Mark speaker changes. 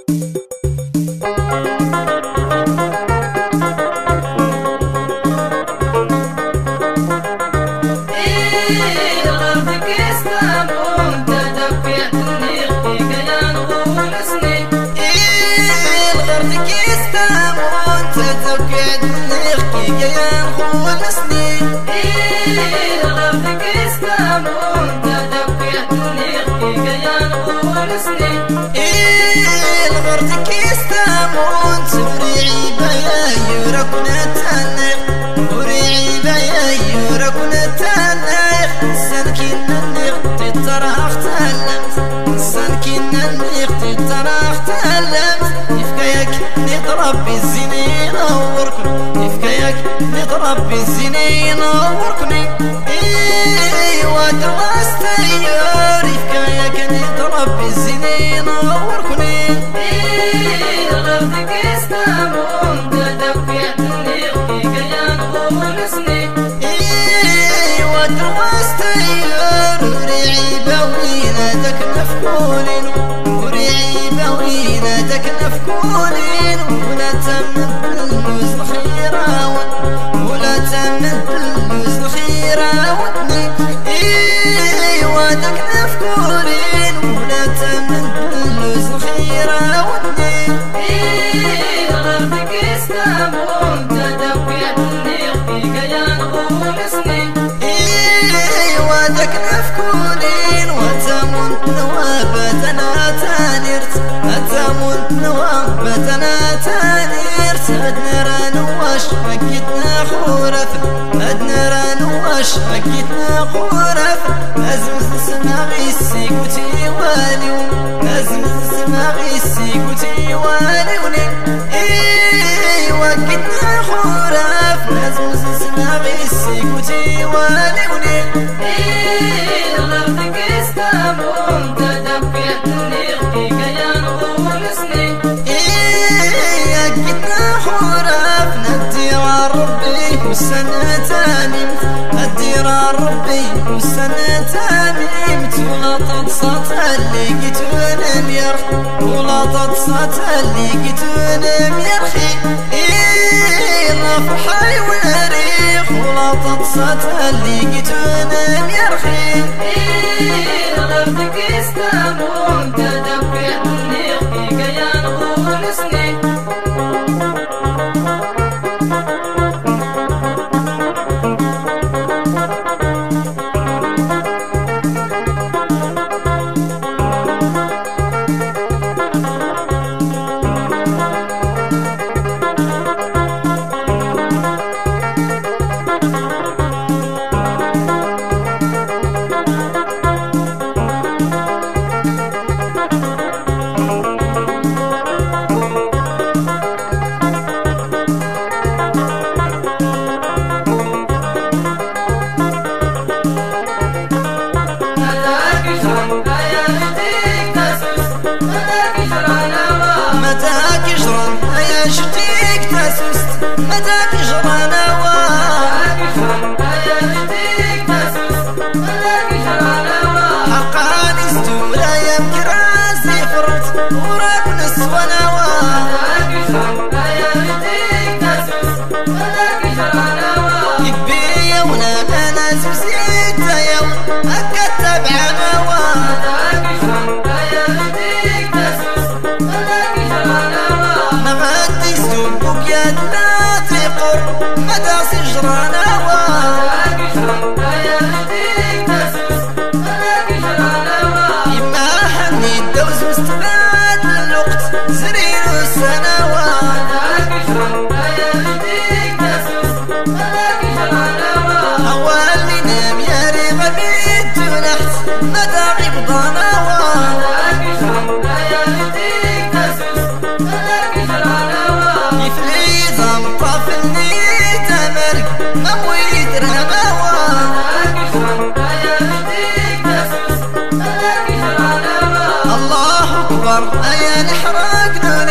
Speaker 1: الغرتك يستامون توريعي بيا يوركن التنيق وريعي بيا يوركن التنيق سنكين النيق تتراخ تهلمت سنكين النيق تتراخ تهلمت يفكايك نضرب بالزينين وركن يفكايك نضرب بالزينين وركني ودرست يور يفكايك نضرب بالزينين وركني
Speaker 2: غرتك يستامون تدفع النيق كيان غولسني
Speaker 1: ودرست يور وريعي بوينا دك نفكولين وريعي بوينا دك نفكولين ولا تمن باللوز الخيراون ولا تمن باللوز الخيراوني ودك نفكولين ولا تمن باللوز الخيراوني
Speaker 2: غرتك يستامون تدفع النيق كيان غولسني
Speaker 1: ودك نفكولين وتمن نوابتنا تانيرت أتمن نوابتنا تانيرت أدنرا نواش حكيتنا خورف أدنرا نواش حكيتنا خورف أزمز سماغي السيكوتي واليوم أزمز سماغي السيكوتي واليوني وكتنا خورف أزمز سماغي السيكوتي واليوني
Speaker 2: غرتك يستامون تدفع النيق كيان غولسني
Speaker 1: كتنا خورف ندير ربي والسنة تانيمت ندير ربي والسنة تانيمت ولا تتصات اللي قيتون ميرخ ولا تتصات اللي قيتون ميرخي لا فرحي ونريخ ولا تتصات اللي قيتون ميرخي
Speaker 2: غرتك يستامون تدفع النيق كيان غولسني
Speaker 1: متاك جران يا شتيك تسست متاك جران حقاني استولا يا مكراسي فرت وراك نسوانا يكبي يونا انا زوزيت يوم اكتب عموا يا ناتي قرب مدى سجرانا يما حني الدوز مستفاد الوقت زرين والسنوات أول ننام يا ريبة بيت ونحت مدى غبضانا الله أكبر أيا نحرق